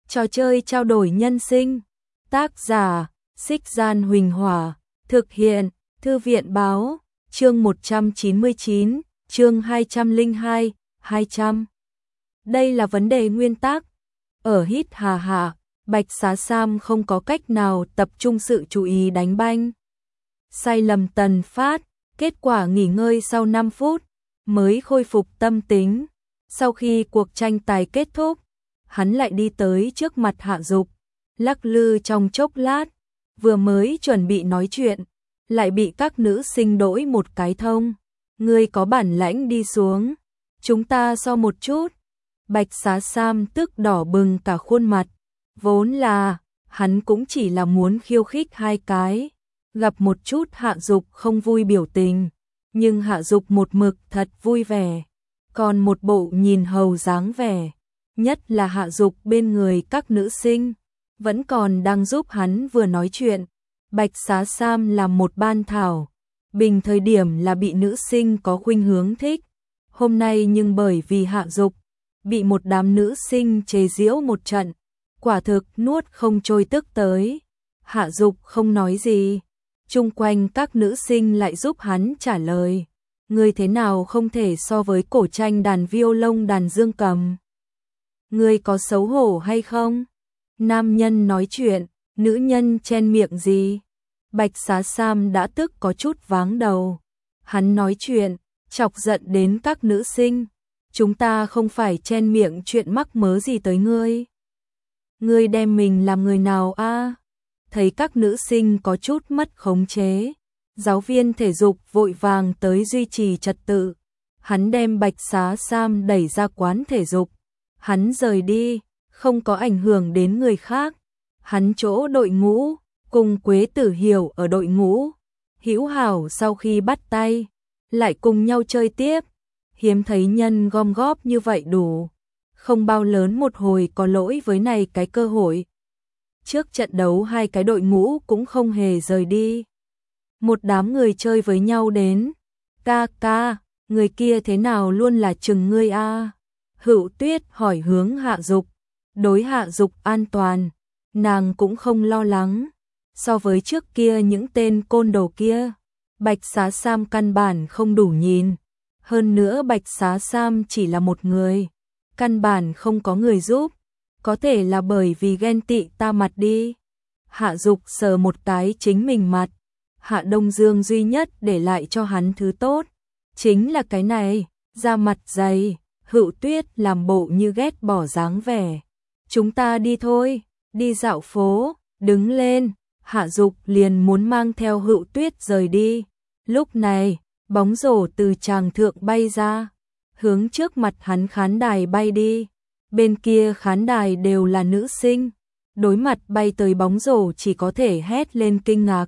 Trò chơi trao đổi nhân sinh. Tác giả: Xích Gian Huỳnh Hỏa. Thực hiện: Thư viện báo. Chương 199, chương 202, 200. Đây là vấn đề nguyên tắc. Ở Hít Hà Hạ, Bạch Xá Sam không có cách nào tập trung sự chú ý đánh banh. Sai lầm tần phát, kết quả nghỉ ngơi sau 5 phút, mới khôi phục tâm tính. Sau khi cuộc tranh tài kết thúc, hắn lại đi tới trước mặt Hạ Dục, lắc lư trong chốc lát, vừa mới chuẩn bị nói chuyện, lại bị các nữ sinh đổi một cái thông. Ngươi có bản lãnh đi xuống, chúng ta so một chút. Bạch Xá Sam tức đỏ bừng cả khuôn mặt, vốn là, hắn cũng chỉ là muốn khiêu khích hai cái, gặp một chút Hạ Dục không vui biểu tình, nhưng Hạ Dục một mực thật vui vẻ, còn một bộ nhìn hầu dáng vẻ, nhất là Hạ Dục bên người các nữ sinh, vẫn còn đang giúp hắn vừa nói chuyện. Bạch Xá Sam là một ban thảo, bình thời điểm là bị nữ sinh có khuynh hướng thích, hôm nay nhưng bởi vì Hạ Dục bị một đám nữ sinh chế giễu một trận, quả thực nuốt không trôi tức tới. Hạ Dục không nói gì, chung quanh các nữ sinh lại giúp hắn trả lời. Ngươi thế nào không thể so với cổ tranh đàn violon đàn dương cầm? Ngươi có xấu hổ hay không? Nam nhân nói chuyện, nữ nhân chen miệng gì? Bạch Xá Sam đã tức có chút váng đầu. Hắn nói chuyện, chọc giận đến các nữ sinh. Chúng ta không phải chen miệng chuyện mắc mớ gì tới ngươi. Ngươi đem mình làm người nào a? Thấy các nữ sinh có chút mất khống chế, giáo viên thể dục vội vàng tới duy trì trật tự. Hắn đem Bạch Xá Sam đẩy ra quán thể dục. Hắn rời đi, không có ảnh hưởng đến người khác. Hắn chỗ đội ngũ, cùng Quế Tử Hiểu ở đội ngũ. Hữu hảo sau khi bắt tay, lại cùng nhau chơi tiếp. Hiếm thấy nhân gom góp như vậy đủ. Không bao lớn một hồi có lỗi với này cái cơ hội. Trước trận đấu hai cái đội ngũ cũng không hề rời đi. Một đám người chơi với nhau đến. Ca ca, người kia thế nào luôn là chừng ngươi a? Hữu Tuyết hỏi hướng Hạ Dục. Đối Hạ Dục an toàn, nàng cũng không lo lắng. So với trước kia những tên côn đồ kia, Bạch Xá Sam căn bản không đủ nhìn. Hơn nữa Bạch Xá Sam chỉ là một người, căn bản không có người giúp. Có thể là bởi vì ghen tị ta mặt đi. Hạ Dục sờ một cái chính mình mặt. Hạ Đông Dương duy nhất để lại cho hắn thứ tốt, chính là cái này, da mặt dày. Hữu Tuyết làm bộ như ghét bỏ dáng vẻ. Chúng ta đi thôi, đi dạo phố, đứng lên. Hạ Dục liền muốn mang theo Hữu Tuyết rời đi. Lúc này, bóng rổ từ tràng thượng bay ra, hướng trước mặt hắn khán đài bay đi. Bên kia khán đài đều là nữ sinh, đối mặt bay tới bóng rổ chỉ có thể hét lên kinh ngạc.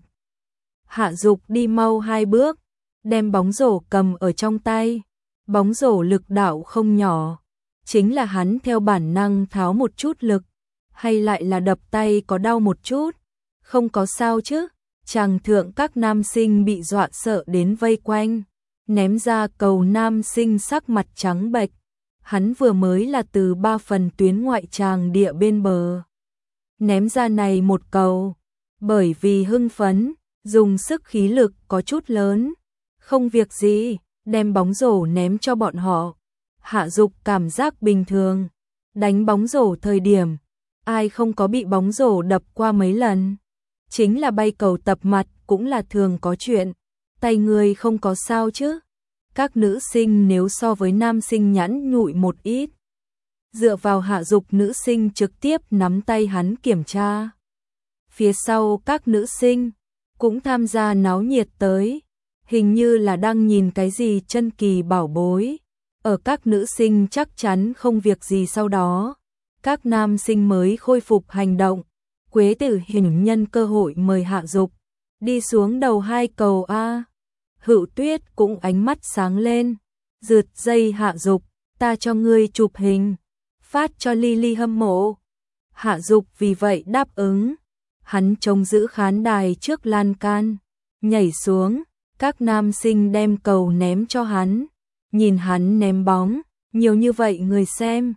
Hạ Dục đi mau 2 bước, đem bóng rổ cầm ở trong tay. Bóng rổ lực đạo không nhỏ, chính là hắn theo bản năng tháo một chút lực, hay lại là đập tay có đau một chút. Không có sao chứ? Tràng thượng các nam sinh bị dọa sợ đến vây quanh, ném ra cầu nam sinh sắc mặt trắng bệch. Hắn vừa mới là từ 3 phần tuyến ngoại tràng địa bên bờ ném ra này một cầu, bởi vì hưng phấn, dùng sức khí lực có chút lớn. Không việc gì, đem bóng rổ ném cho bọn họ. Hạ Dục cảm giác bình thường, đánh bóng rổ thời điểm, ai không có bị bóng rổ đập qua mấy lần. Chính là bay cầu tập mặt cũng là thường có chuyện, tay người không có sao chứ. Các nữ sinh nếu so với nam sinh nhẵn nhụi một ít. Dựa vào Hạ Dục, nữ sinh trực tiếp nắm tay hắn kiểm tra. Phía sau các nữ sinh cũng tham gia náo nhiệt tới, hình như là đang nhìn cái gì chân kỳ bảo bối. Ở các nữ sinh chắc chắn không việc gì sau đó, các nam sinh mới khôi phục hành động. Quế Tử Hình nhân cơ hội mời Hạ Dục đi xuống đầu 2 cầu a. Hữu Tuyết cũng ánh mắt sáng lên, rượt dây Hạ Dục, ta cho ngươi chụp hình, phát cho Lily hâm mộ. Hạ Dục vì vậy đáp ứng. Hắn trông giữ khán đài trước lan can, nhảy xuống, các nam sinh đem cầu ném cho hắn. Nhìn hắn ném bóng, nhiều như vậy người xem,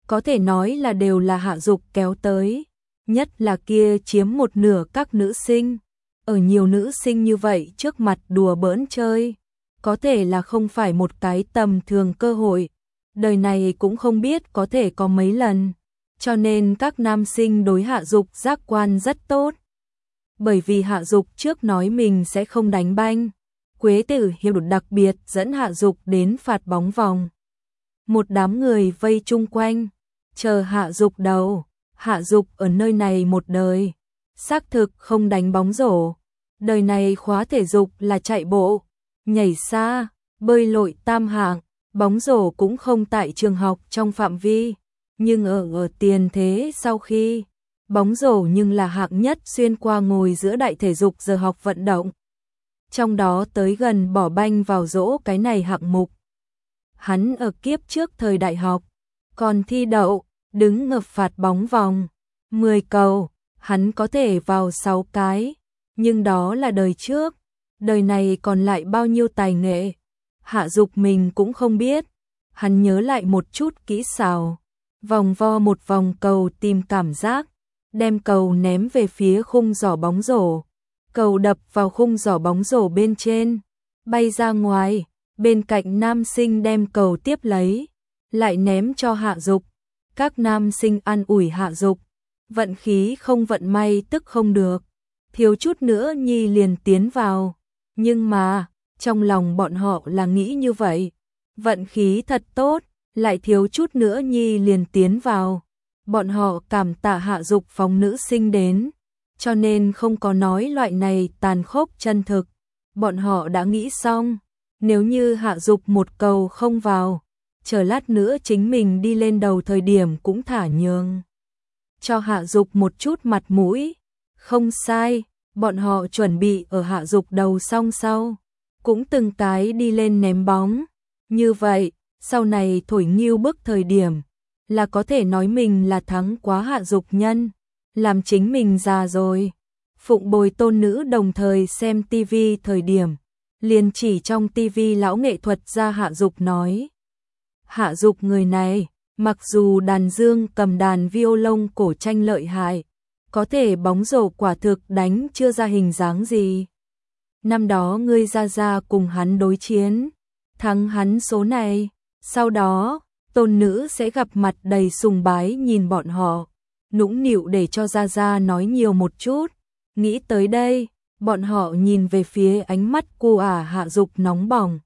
có thể nói là đều là Hạ Dục kéo tới, nhất là kia chiếm một nửa các nữ sinh. Ở nhiều nữ sinh như vậy trước mặt đùa bỡn chơi, có thể là không phải một cái tầm thường cơ hội, đời này cũng không biết có thể có mấy lần, cho nên các nam sinh đối Hạ Dục giác quan rất tốt. Bởi vì Hạ Dục trước nói mình sẽ không đánh banh, Quế Tử Hiệp đặc biệt dẫn Hạ Dục đến phạt bóng vòng. Một đám người vây chung quanh, chờ Hạ Dục đầu. Hạ Dục ở nơi này một đời, xác thực không đánh bóng rổ. Đời này khóa thể dục là chạy bộ, nhảy xa, bơi lội tam hạng, bóng rổ cũng không tại trường học trong phạm vi. Nhưng ở tiền thế sau khi, bóng rổ nhưng là hạng nhất xuyên qua ngồi giữa đại thể dục giờ học vận động. Trong đó tới gần bỏ banh vào rổ cái này hạng mục. Hắn ở kiếp trước thời đại học, còn thi đậu, đứng ngập phạt bóng vòng, 10 cầu, hắn có thể vào 6 cái, nhưng đó là đời trước, đời này còn lại bao nhiêu tài nghệ, Hạ Dục mình cũng không biết, hắn nhớ lại một chút kỹ xảo, vòng vo một vòng cầu tìm cảm giác, đem cầu ném về phía khung giỏ bóng rổ, cầu đập vào khung giỏ bóng rổ bên trên, bay ra ngoài, bên cạnh nam sinh đem cầu tiếp lấy, lại ném cho Hạ Dục. Các nam sinh an ủi Hạ Dục, vận khí không vận may tức không được, thiếu chút nữa nhi liền tiến vào, nhưng mà, trong lòng bọn họ là nghĩ như vậy, vận khí thật tốt, lại thiếu chút nữa nhi liền tiến vào, bọn họ cảm tạ Hạ Dục phóng nữ sinh đến, cho nên không có nói loại này tàn khốc chân thực, bọn họ đã nghĩ xong, nếu như Hạ Dục một cầu không vào, chờ lát nữa chính mình đi lên đầu thời điểm cũng thả nhường. Cho Hạ Dục một chút mặt mũi, không sai, bọn họ chuẩn bị ở Hạ Dục đầu song sau, cũng từng cái đi lên ném bóng. Như vậy, sau này thổi nghiêu bức thời điểm, là có thể nói mình là thắng quá Hạ Dục nhân, làm chính mình già rồi. Phụng bồi tôn nữ đồng thời xem tivi thời điểm, liền chỉ trong tivi lão nghệ thuật gia Hạ Dục nói. Hạ Dục người này, mặc dù đàn dương cầm đàn violon cổ tranh lợi hại, có thể bóng rổ quả thực đánh chưa ra hình dáng gì. Năm đó ngươi ra cùng hắn đối chiến, thắng hắn số này, sau đó, tôn nữ sẽ gặp mặt đầy sùng bái nhìn bọn họ, nũng nịu để cho ra nói nhiều một chút. Nghĩ tới đây, bọn họ nhìn về phía ánh mắt của Hạ Dục nóng bỏng.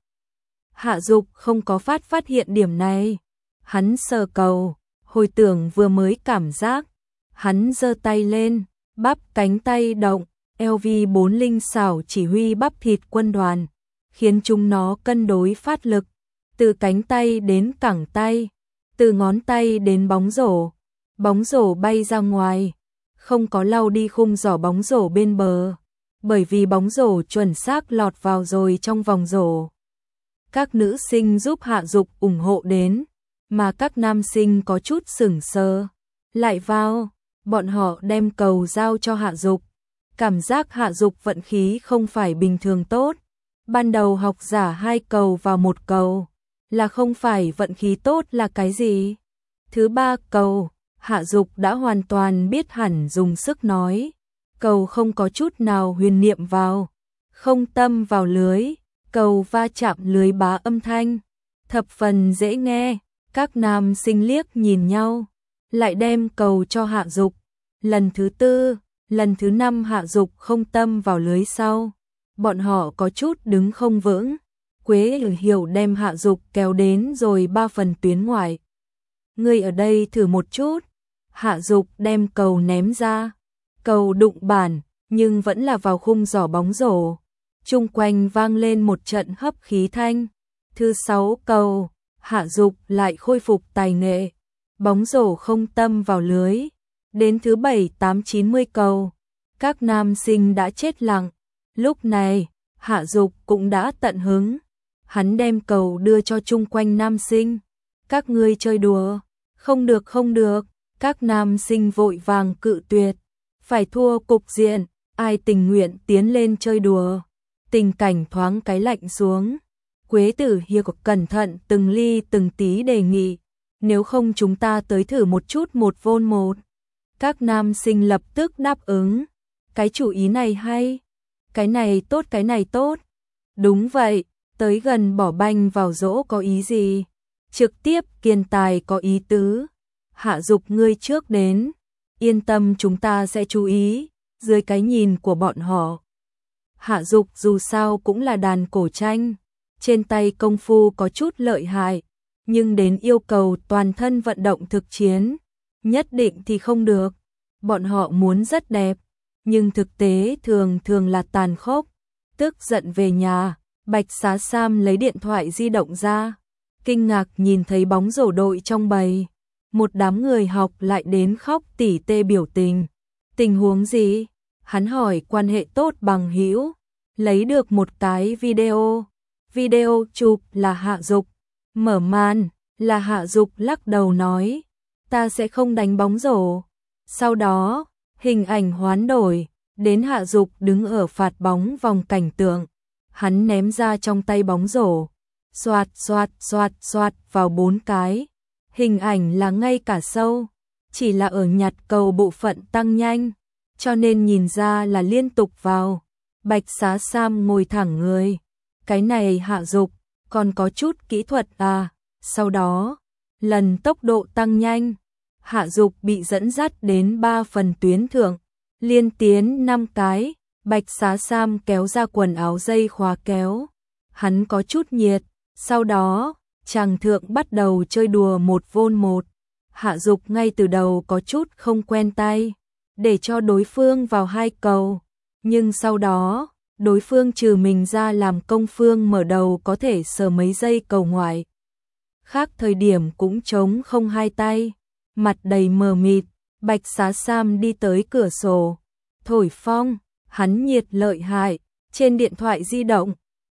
Hạ Dục không có phát hiện điểm này. Hắn sờ cầu, hồi tưởng vừa mới cảm giác. Hắn giơ tay lên, bắp cánh tay động, LV4 linh xảo chỉ huy bắp thịt quân đoàn, khiến chúng nó cân đối phát lực, từ cánh tay đến cẳng tay, từ ngón tay đến bóng rổ bay ra ngoài, không có lau đi khung giỏ bóng rổ bên bờ, bởi vì bóng rổ chuẩn xác lọt vào rồi trong vòng rổ. Các nữ sinh giúp Hạ Dục ủng hộ đến, mà các nam sinh có chút sững sờ, lại vào, bọn họ đem cầu giao cho Hạ Dục. Cảm giác Hạ Dục vận khí không phải bình thường tốt. Ban đầu học giả 2 cầu vào 1 cầu, là không phải vận khí tốt là cái gì? Thứ 3 cầu, Hạ Dục đã hoàn toàn biết hẳn dùng sức nói, cầu không có chút nào huyền niệm vào, không tâm vào lưới, cầu va chạm lưới bá âm thanh, thập phần dễ nghe, các nam sinh liếc nhìn nhau, lại đem cầu cho Hạ Dục. Lần thứ 4, lần thứ 5 Hạ Dục không tâm vào lưới sau, bọn họ có chút đứng không vững, Quế Hiểu đem Hạ Dục kéo đến rồi 3 phần tuyến ngoài. Ngươi ở đây thử một chút. Hạ Dục đem cầu ném ra, cầu đụng bàn, nhưng vẫn là vào khung giỏ bóng rổ. Chung quanh vang lên một trận hấp khí thanh. Thứ 6 cầu, Hạ Dục lại khôi phục tài nghệ, bóng rổ không tâm vào lưới. Đến thứ 7, 8, 90 cầu, các nam sinh đã chết lặng. Lúc này, Hạ Dục cũng đã tận hứng. Hắn đem cầu đưa cho chung quanh nam sinh. Các ngươi chơi đùa, không được. Các nam sinh vội vàng cự tuyệt, phải thua cục diện, ai tình nguyện tiến lên chơi đùa. Tình cảnh thoáng cái lạnh xuống. Quế Tử Hiệp cẩn thận từng ly từng tí đề nghị, nếu không chúng ta tới thử một chút 1v1. Các nam sinh lập tức đáp ứng. Cái chủ ý này hay. Cái này tốt, cái này tốt. Đúng vậy, tới gần bỏ banh vào rỗ có ý gì? Trực tiếp kiên tài có ý tứ. Hạ Dục ngươi trước đến. Yên tâm chúng ta sẽ chú ý. Dưới cái nhìn của bọn họ. Hạ Dục dù sao cũng là đàn cổ tranh. Trên tay công phu có chút lợi hại. Nhưng đến yêu cầu toàn thân vận động thực chiến. Nhất định thì không được. Bọn họ muốn rất đẹp. Nhưng thực tế thường thường là tàn khốc. Tức giận về nhà, Bạch Xá Sam lấy điện thoại di động ra. Kinh ngạc nhìn thấy bóng rổ đội trong bầy. Một đám người học lại đến khóc tỉ tê biểu tình. Tình huống gì? Hắn hỏi quan hệ tốt bằng hữu. Lấy được một cái video. Video chụp là Hạ Dục. Mở màn là Hạ Dục lắc đầu nói. Ta sẽ không đánh bóng rổ. Sau đó, hình ảnh hoán đổi. Đến Hạ Dục đứng ở phạt bóng vòng cảnh tượng. Hắn ném ra trong tay bóng rổ. Xoạt xoạt xoạt xoạt vào 4 cái. Hình ảnh là ngay cả sâu. Chỉ là ở nhặt cầu bộ phận tăng nhanh. Cho nên nhìn ra là liên tục vào. Bạch Xá Sam ngồi thẳng người. Cái này Hạ Dục còn có chút kỹ thuật à. Sau đó, lần tốc độ tăng nhanh. Hạ Dục bị dẫn dắt đến 3 phần tuyến thượng. Liên tiến 5 cái. Bạch Xá Sam kéo ra quần áo dây khóa kéo. Hắn có chút nhiệt. Sau đó, chàng thượng bắt đầu chơi đùa 1v1. Hạ Dục ngay từ đầu có chút không quen tay. Để cho đối phương vào 2 cầu. Nhưng sau đó, đối phương trừ mình ra làm công phương mở đầu có thể sờ mấy giây cầu ngoại. Khác thời điểm cũng trống không 2 tay. Mặt đầy mờ mịt, Bạch Xá Sam đi tới cửa sổ. Thổi phong, hắn nhiệt lợi hại. Trên điện thoại di động,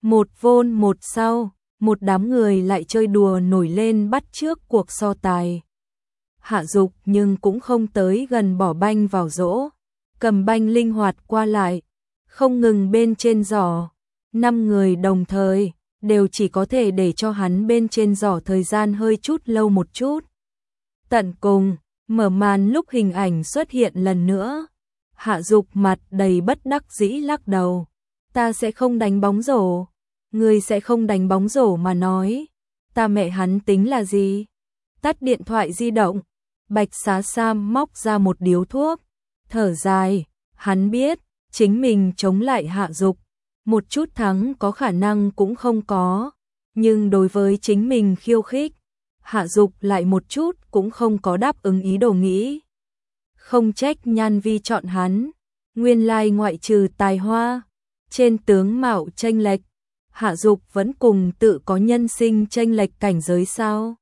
1v1 sau, một đám người lại chơi đùa nổi lên bắt trước cuộc so tài. Hạ Dục nhưng cũng không tới gần bỏ banh vào rỗ. Cầm banh linh hoạt qua lại. Không ngừng bên trên giỏ. 5 người đồng thời, đều chỉ có thể để cho hắn bên trên giỏ thời gian hơi chút lâu một chút. Tận cùng, mở màn lúc hình ảnh xuất hiện lần nữa. Hạ Dục mặt đầy bất đắc dĩ lắc đầu. Ta sẽ không đánh bóng rổ. Ngươi sẽ không đánh bóng rổ mà nói. Ta mẹ hắn tính là gì? Tắt điện thoại di động. Bạch Xá Sam móc ra một điếu thuốc. Thở dài, hắn biết, chính mình chống lại Hạ Dục. Một chút thắng có khả năng cũng không có. Nhưng đối với chính mình khiêu khích, Hạ Dục lại một chút cũng không có đáp ứng ý đồ nghĩ. Không trách Nhan Vi chọn hắn. Nguyên lai ngoại trừ tài hoa, trên tướng mạo chênh lệch, Hạ Dục vẫn cùng tự có nhân sinh chênh lệch cảnh giới sao?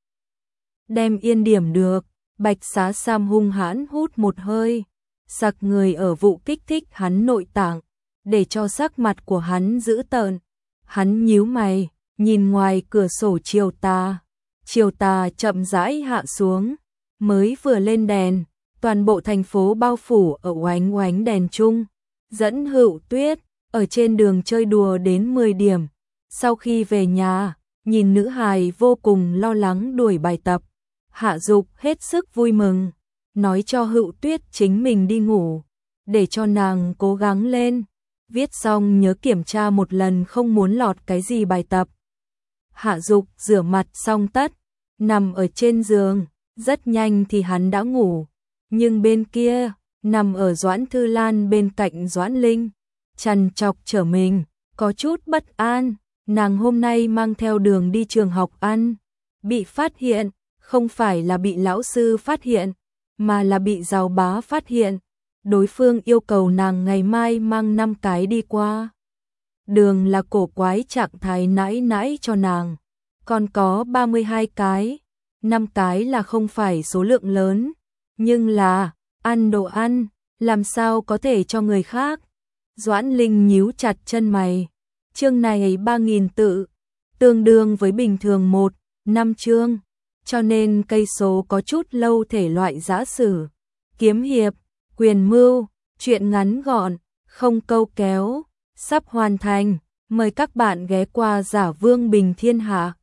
Đem yên điểm được. Bạch Xá Sam hung hãn hút một hơi, sặc người ở vụ kích thích hắn nội tạng, để cho sắc mặt của hắn dữ tợn. Hắn nhíu mày, nhìn ngoài cửa sổ chiều tà. Chiều tà chậm rãi hạ xuống, mới vừa lên đèn, toàn bộ thành phố bao phủ ở oánh oánh đèn chung. Dẫn Hữu Tuyết ở trên đường chơi đùa đến 10 điểm. Sau khi về nhà, nhìn nữ hài vô cùng lo lắng đuổi bài tập. Hạ Dục hết sức vui mừng, nói cho Hữu Tuyết chính mình đi ngủ, để cho nàng cố gắng lên, viết xong nhớ kiểm tra một lần không muốn lọt cái gì bài tập. Hạ Dục rửa mặt xong tất, nằm ở trên giường, rất nhanh thì hắn đã ngủ, nhưng bên kia, nằm ở Doãn Thư Lan bên cạnh Doãn Linh, trằn trọc trở mình, có chút bất an, nàng hôm nay mang theo đường đi trường học ăn, bị phát hiện. Không phải là bị lão sư phát hiện, mà là bị Giàu Bá phát hiện. Đối phương yêu cầu nàng ngày mai mang 5 cái đi qua. Đường là cổ quái trạng thái nãi nãi cho nàng. Còn có 32 cái. 5 cái là không phải số lượng lớn. Nhưng là, ăn đồ ăn, làm sao có thể cho người khác. Doãn Linh nhíu chặt chân mày. Chương này 3.000 tự, tương đương với bình thường 1-5 chương. Cho nên cây số có chút lâu thể loại giã sử, kiếm hiệp, quyền mưu, chuyện ngắn gọn, không câu kéo, sắp hoàn thành. Mời các bạn ghé qua Giả Vương Bình Thiên Hạ.